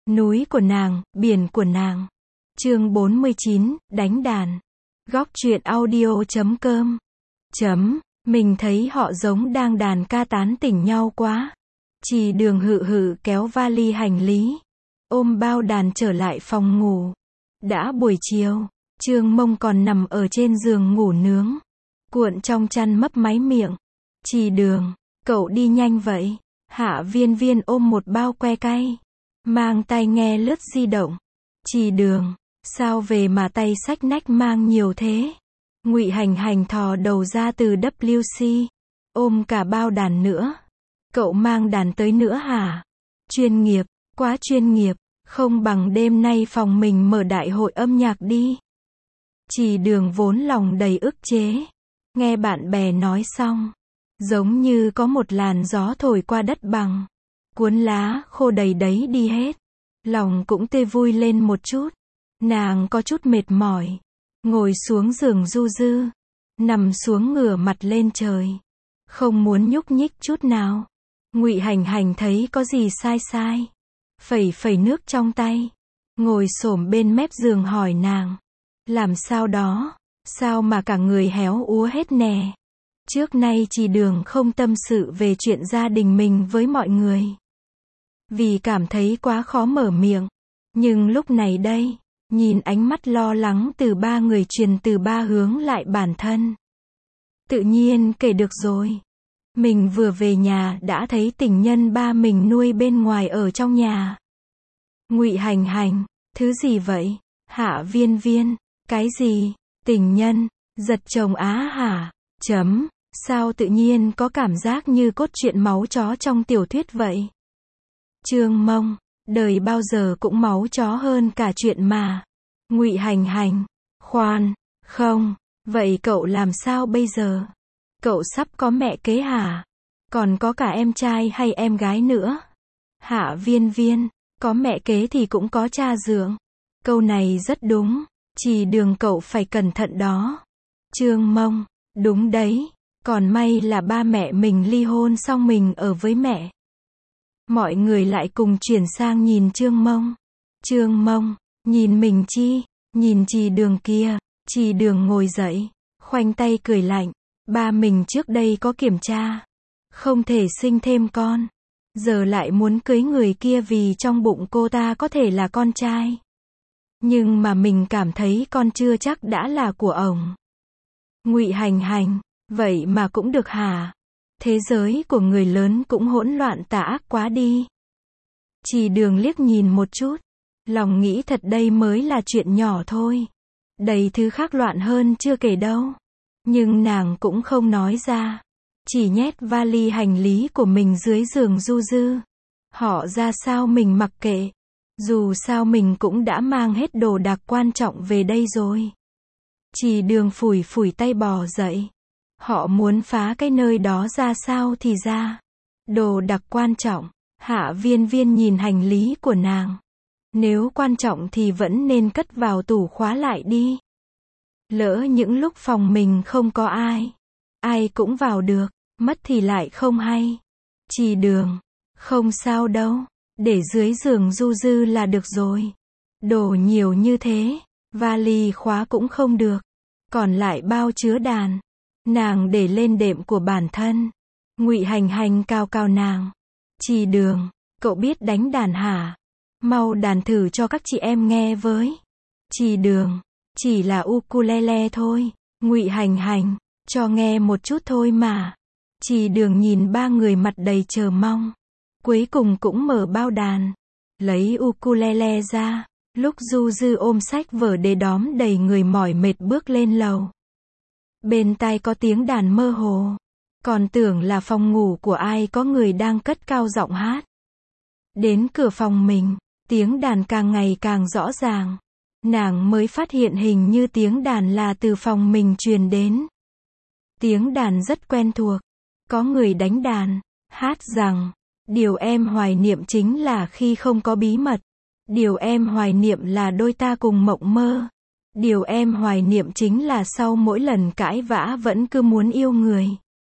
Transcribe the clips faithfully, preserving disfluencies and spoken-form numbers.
Núi của nàng, biển của nàng. Chương bốn mươi chín, đánh đàn. Góc truyện audio chấm com. Chấm, mình thấy họ giống đang đàn ca tán tỉnh nhau quá. Chỉ Đường hự hự kéo vali hành lý, ôm bao đàn trở lại phòng ngủ. Đã buổi chiều, Trương Mông còn nằm ở trên giường ngủ nướng, cuộn trong chăn mấp máy miệng. Chỉ Đường, cậu đi nhanh vậy. Hạ Viên Viên ôm một bao que cay, mang tai nghe lướt di động. Chỉ Đường, sao về mà tay xách nách mang nhiều thế? Ngụy Hành Hành thò đầu ra từ vê kép xê, ôm cả bao đàn nữa. Cậu mang đàn tới nữa hả? Chuyên nghiệp, quá chuyên nghiệp, không bằng đêm nay phòng mình mở đại hội âm nhạc đi. Chỉ Đường vốn lòng đầy ức chế, nghe bạn bè nói xong, giống như có một làn gió thổi qua đất bằng, cuốn lá khô đầy đấy đi hết. Lòng cũng tê vui lên một chút. Nàng có chút mệt mỏi, ngồi xuống giường du dư, nằm xuống ngửa mặt lên trời, không muốn nhúc nhích chút nào. Ngụy Hành Hành thấy có gì sai sai, phẩy phẩy nước trong tay, ngồi xổm bên mép giường hỏi nàng, làm sao đó, sao mà cả người héo úa hết nè. Trước nay Chỉ Đường không tâm sự về chuyện gia đình mình với mọi người, vì cảm thấy quá khó mở miệng. Nhưng lúc này đây, nhìn ánh mắt lo lắng từ ba người truyền từ ba hướng lại bản thân, tự nhiên kể được rồi. Mình vừa về nhà đã thấy tình nhân ba mình nuôi bên ngoài ở trong nhà. Ngụy Hành Hành, thứ gì vậy? Hạ Viên Viên, cái gì? Tình nhân? Giật chồng á hả? Chấm, sao tự nhiên có cảm giác như cốt truyện máu chó trong tiểu thuyết vậy? Trương Mông, đời bao giờ cũng máu chó hơn cả chuyện mà. Ngụy Hành Hành, khoan, không, vậy cậu làm sao bây giờ? Cậu sắp có mẹ kế hả? Còn có cả em trai hay em gái nữa? Hạ Viên Viên, có mẹ kế thì cũng có cha dưỡng. Câu này rất đúng, Chỉ Đường cậu phải cẩn thận đó. Trương Mông, đúng đấy, còn may là ba mẹ mình ly hôn xong mình ở với mẹ. Mọi người lại cùng chuyển sang nhìn Trương Mông. Trương Mông, nhìn mình chi? Nhìn Chỉ Đường kia. Chỉ Đường ngồi dậy, khoanh tay cười lạnh. Ba mình trước đây có kiểm tra, không thể sinh thêm con, giờ lại muốn cưới người kia vì trong bụng cô ta có thể là con trai. Nhưng mà mình cảm thấy con chưa chắc đã là của ổng. Ngụy Hành Hành, vậy mà cũng được hả? Thế giới của người lớn cũng hỗn loạn tà ác quá đi. Chỉ Đường liếc nhìn một chút, lòng nghĩ thật đây mới là chuyện nhỏ thôi, đầy thứ khác loạn hơn chưa kể đâu. Nhưng nàng cũng không nói ra, chỉ nhét vali hành lý của mình dưới giường du dư. Họ ra sao mình mặc kệ, dù sao mình cũng đã mang hết đồ đạc quan trọng về đây rồi. Chỉ Đường phủi phủi tay bò dậy. Họ muốn phá cái nơi đó ra sao thì ra. Đồ đạc quan trọng. Hạ Viên Viên nhìn hành lý của nàng. Nếu quan trọng thì vẫn nên cất vào tủ khóa lại đi. Lỡ những lúc phòng mình không có ai, ai cũng vào được, mất thì lại không hay. Chỉ Đường, không sao đâu, để dưới giường du dư là được rồi. Đồ nhiều như thế, vali khóa cũng không được, còn lại bao chứa đàn, nàng để lên đệm của bản thân. Ngụy Hành Hành cào cào nàng. Chỉ Đường, cậu biết đánh đàn hả? Mau đàn thử cho các chị em nghe với. Chỉ Đường, chỉ là ukulele thôi. Ngụy Hành Hành, cho nghe một chút thôi mà. Chỉ Đường nhìn ba người mặt đầy chờ mong, cuối cùng cũng mở bao đàn, lấy ukulele ra. Lúc du dư ôm sách vở để đóm đầy người mỏi mệt bước lên lầu, bên tai có tiếng đàn mơ hồ, còn tưởng là phòng ngủ của ai có người đang cất cao giọng hát. Đến cửa phòng mình, tiếng đàn càng ngày càng rõ ràng. Nàng mới phát hiện hình như tiếng đàn là từ phòng mình truyền đến. Tiếng đàn rất quen thuộc, có người đánh đàn, hát rằng, điều em hoài niệm chính là khi không có bí mật. Điều em hoài niệm là đôi ta cùng mộng mơ. Điều em hoài niệm chính là sau mỗi lần cãi vã vẫn cứ muốn yêu người.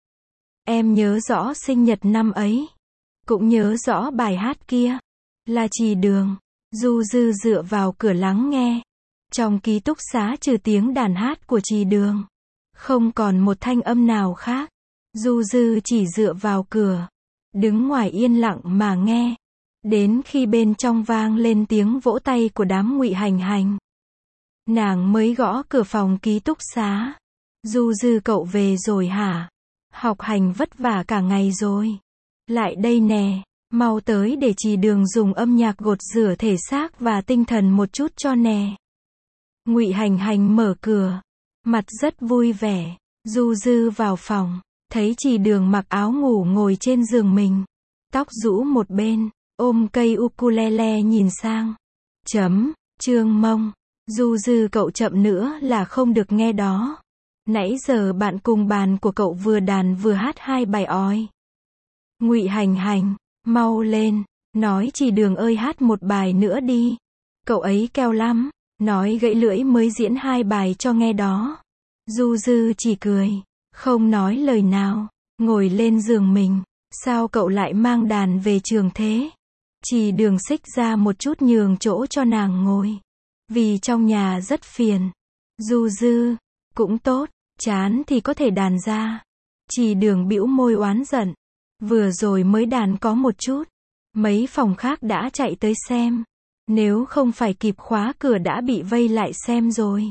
Em nhớ rõ sinh nhật năm ấy, cũng nhớ rõ bài hát kia, là Chỉ Đường. Du Dư dựa vào cửa lắng nghe. Trong ký túc xá trừ tiếng đàn hát của Trì Đường, không còn một thanh âm nào khác. Du Dư chỉ dựa vào cửa, đứng ngoài yên lặng mà nghe. Đến khi bên trong vang lên tiếng vỗ tay của đám Ngụy Hành Hành, nàng mới gõ cửa phòng ký túc xá. Du Dư cậu về rồi hả? Học hành vất vả cả ngày rồi. Lại đây nè, mau tới để Trì Đường dùng âm nhạc gột rửa thể xác và tinh thần một chút cho nè. Ngụy Hành Hành mở cửa, mặt rất vui vẻ. Du Dư vào phòng, thấy Trì Đường mặc áo ngủ ngồi trên giường mình, tóc rũ một bên, ôm cây ukulele nhìn sang. Chấm, Trương Mông, Du Dư cậu chậm nữa là không được nghe đó. Nãy giờ bạn cùng bàn của cậu vừa đàn vừa hát hai bài oi. Ngụy Hành Hành, mau lên, nói Trì Đường ơi hát một bài nữa đi. Cậu ấy keo lắm, nói gãy lưỡi mới diễn hai bài cho nghe đó. Du Dư chỉ cười, không nói lời nào, ngồi lên giường mình. Sao cậu lại mang đàn về trường thế? Trì Đường xích ra một chút nhường chỗ cho nàng ngồi, vì trong nhà rất phiền. Du Dư, cũng tốt, chán thì có thể đàn ra. Trì Đường bĩu môi oán giận, vừa rồi mới đàn có một chút, mấy phòng khác đã chạy tới xem, nếu không phải kịp khóa cửa đã bị vây lại xem rồi.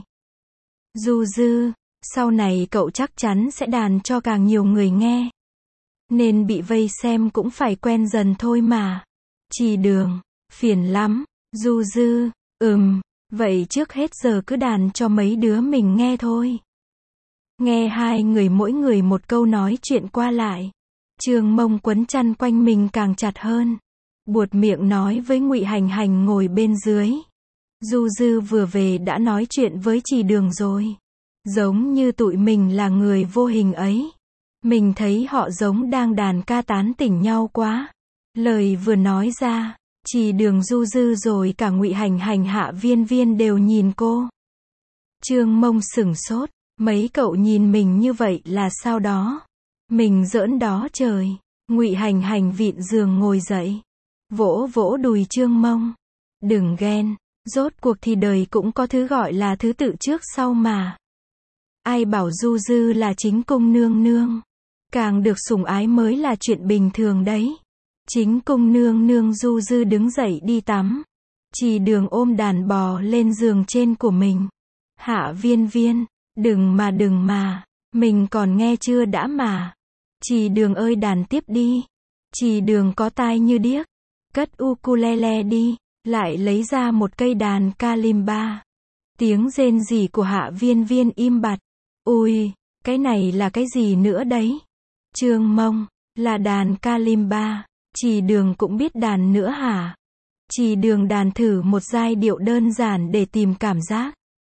Du Dư, sau này cậu chắc chắn sẽ đàn cho càng nhiều người nghe, nên bị vây xem cũng phải quen dần thôi mà. Trì Đường, phiền lắm. Du Dư, ừm, vậy trước hết giờ cứ đàn cho mấy đứa mình nghe thôi. Nghe hai người mỗi người một câu nói chuyện qua lại, Trương Mông quấn chăn quanh mình càng chặt hơn, buột miệng nói với Ngụy Hành Hành ngồi bên dưới. Du Dư vừa về đã nói chuyện với Trì Đường rồi, giống như tụi mình là người vô hình ấy. Mình thấy họ giống đang đàn ca tán tỉnh nhau quá. Lời vừa nói ra, Trì Đường, Du Dư rồi cả Ngụy Hành Hành, Hạ Viên Viên đều nhìn cô. Trương Mông sửng sốt, mấy cậu nhìn mình như vậy là sao đó? Mình giỡn đó trời. Ngụy Hành Hành vịn giường ngồi dậy, vỗ vỗ đùi Trương Mông. Đừng ghen, rốt cuộc thì đời cũng có thứ gọi là thứ tự trước sau mà. Ai bảo Du Dư là chính cung nương nương, càng được sủng ái mới là chuyện bình thường đấy. Chính cung nương nương. Du Dư đứng dậy đi tắm. Trì Đường ôm đàn bò lên giường trên của mình. Hạ Viên Viên, đừng mà đừng mà, mình còn nghe chưa đã mà. Trì Đường ơi đàn tiếp đi. Trì Đường có tai như điếc, cất ukulele đi, lại lấy ra một cây đàn kalimba. Tiếng rên rỉ của Hạ Viên Viên im bặt. Ui, cái này là cái gì nữa đấy? Trương Mông, là đàn kalimba. Trì Đường cũng biết đàn nữa hả? Trì Đường đàn thử một giai điệu đơn giản để tìm cảm giác.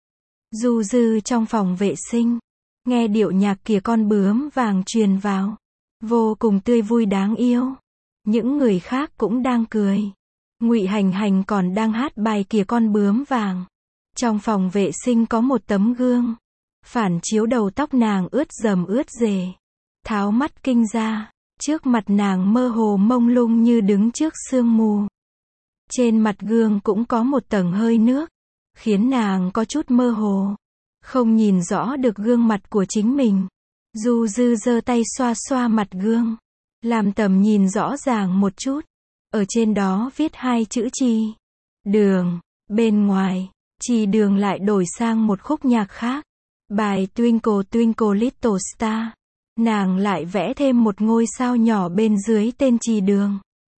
Du Dư trong phòng vệ sinh, nghe điệu nhạc Kìa Con Bướm Vàng truyền vào, vô cùng tươi vui đáng yêu. Những người khác cũng đang cười. Ngụy Hành Hành còn đang hát bài Kìa Con Bướm Vàng. Trong phòng vệ sinh có một tấm gương, phản chiếu đầu tóc nàng ướt rầm ướt rề. Tháo mắt kinh ra, trước mặt nàng mơ hồ mông lung như đứng trước sương mù. Trên mặt gương cũng có một tầng hơi nước, khiến nàng có chút mơ hồ, không nhìn rõ được gương mặt của chính mình. Du Dư giơ tay xoa xoa mặt gương, làm tầm nhìn rõ ràng một chút. Ở trên đó viết hai chữ Trì Đường. Bên ngoài, Trì Đường lại đổi sang một khúc nhạc khác, bài Twinkle Twinkle Little Star. Nàng lại vẽ thêm một ngôi sao nhỏ bên dưới tên Trì Đường.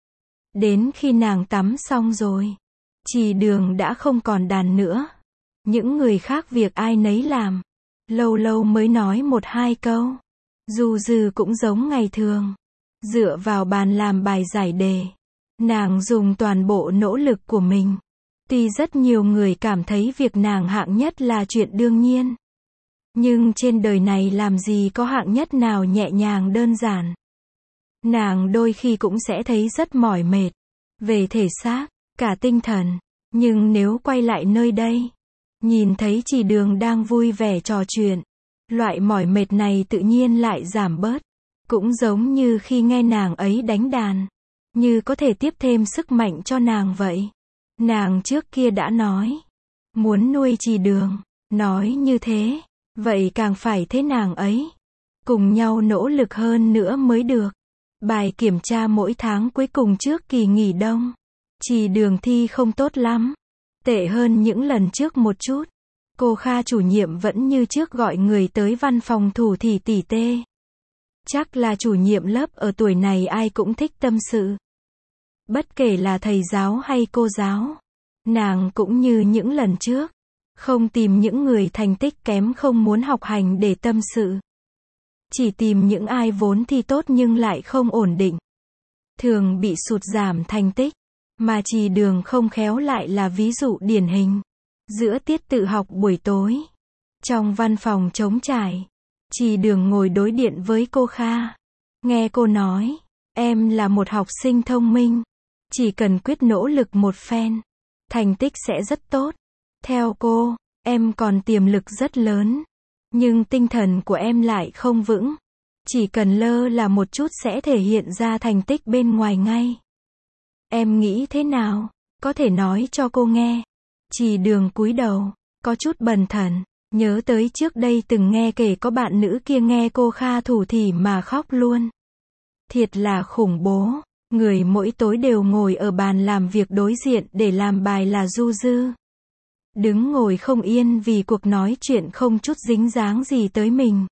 Đến khi nàng tắm xong rồi, Trì Đường đã không còn đàn nữa. Những người khác việc ai nấy làm, lâu lâu mới nói một hai câu. Du Dư cũng giống ngày thường, dựa vào bàn làm bài giải đề. Nàng dùng toàn bộ nỗ lực của mình. Tuy rất nhiều người cảm thấy việc nàng hạng nhất là chuyện đương nhiên, nhưng trên đời này làm gì có hạng nhất nào nhẹ nhàng đơn giản. Nàng đôi khi cũng sẽ thấy rất mỏi mệt, về thể xác, cả tinh thần. Nhưng nếu quay lại nơi đây, nhìn thấy Trì Đường đang vui vẻ trò chuyện, loại mỏi mệt này tự nhiên lại giảm bớt. Cũng giống như khi nghe nàng ấy đánh đàn, như có thể tiếp thêm sức mạnh cho nàng vậy. Nàng trước kia đã nói, muốn nuôi Trì Đường, nói như thế, vậy càng phải thế nàng ấy. Cùng nhau nỗ lực hơn nữa mới được. Bài kiểm tra mỗi tháng cuối cùng trước kỳ nghỉ đông. Trì Đường thi không tốt lắm. Tệ hơn những lần trước một chút. Cô Kha chủ nhiệm vẫn như trước gọi người tới văn phòng thủ thỉ tỉ tê. Chắc là chủ nhiệm lớp ở tuổi này ai cũng thích tâm sự. Bất kể là thầy giáo hay cô giáo. Nàng cũng như những lần trước. Không tìm những người thành tích kém không muốn học hành để tâm sự. Chỉ tìm những ai vốn thi tốt nhưng lại không ổn định. Thường bị sụt giảm thành tích. Mà Trì Đường không khéo lại là ví dụ điển hình. Giữa tiết tự học buổi tối. Trong văn phòng trống trải. Trì Đường ngồi đối điện với cô Kha. Nghe cô nói. Em là một học sinh thông minh. Chỉ cần quyết nỗ lực một phen. Thành tích sẽ rất tốt. Theo cô, em còn tiềm lực rất lớn. Nhưng tinh thần của em lại không vững. Chỉ cần lơ là một chút sẽ thể hiện ra thành tích bên ngoài ngay. Em nghĩ thế nào? Có thể nói cho cô nghe. Trì Đường cúi đầu, có chút bần thần. Nhớ tới trước đây từng nghe kể có bạn nữ kia nghe cô Kha thủ thỉ mà khóc luôn. Thiệt là khủng bố. Người mỗi tối đều ngồi ở bàn làm việc đối diện để làm bài là Du Dư. Đứng ngồi không yên vì cuộc nói chuyện không chút dính dáng gì tới mình.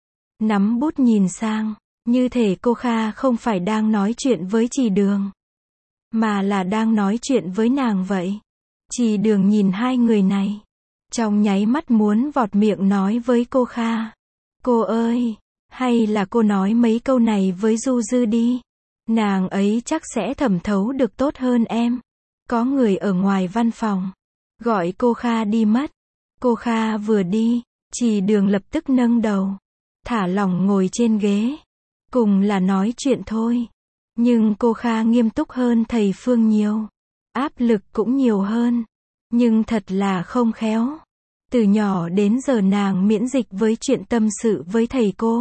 Nắm bút nhìn sang, như thể cô Kha không phải đang nói chuyện với Trì Đường, mà là đang nói chuyện với nàng vậy. Trì Đường nhìn hai người này, trong nháy mắt muốn vọt miệng nói với cô Kha. Cô ơi, hay là cô nói mấy câu này với Du Dư đi. Nàng ấy chắc sẽ thẩm thấu được tốt hơn em. Có người ở ngoài văn phòng. Gọi cô Kha đi mất. Cô Kha vừa đi, Trì Đường lập tức nâng đầu. Thả lỏng ngồi trên ghế. Cùng là nói chuyện thôi. Nhưng cô Kha nghiêm túc hơn thầy Phương nhiều. Áp lực cũng nhiều hơn. Nhưng thật là không khéo. Từ nhỏ đến giờ nàng miễn dịch với chuyện tâm sự với thầy cô.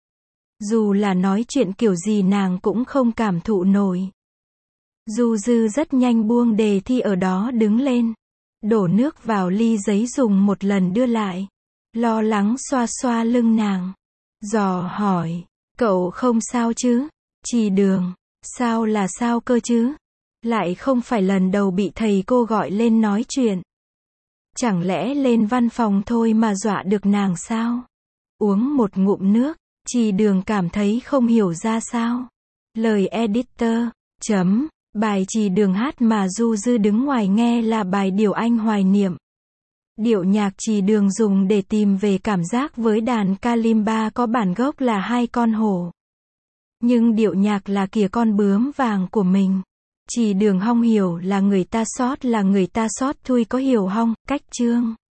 Dù là nói chuyện kiểu gì nàng cũng không cảm thụ nổi. Du Dư rất nhanh buông đề thi ở đó đứng lên. Đổ nước vào ly giấy dùng một lần đưa lại. Lo lắng xoa xoa lưng nàng. Dò hỏi, cậu không sao chứ? Trì Đường, sao là sao cơ chứ? Lại không phải lần đầu bị thầy cô gọi lên nói chuyện. Chẳng lẽ lên văn phòng thôi mà dọa được nàng sao? Uống một ngụm nước, Trì Đường cảm thấy không hiểu ra sao. Lời editor, chấm, bài Trì Đường hát mà Du Dư đứng ngoài nghe là bài Điệu Anh Hoài Niệm. Điệu nhạc Trì Đường dùng để tìm về cảm giác với đàn kalimba có bản gốc là hai con hổ. Nhưng điệu nhạc là kìa con bướm vàng của mình. Trì Đường hong hiểu là người ta sót là người ta sót thui có hiểu hong, cách chương.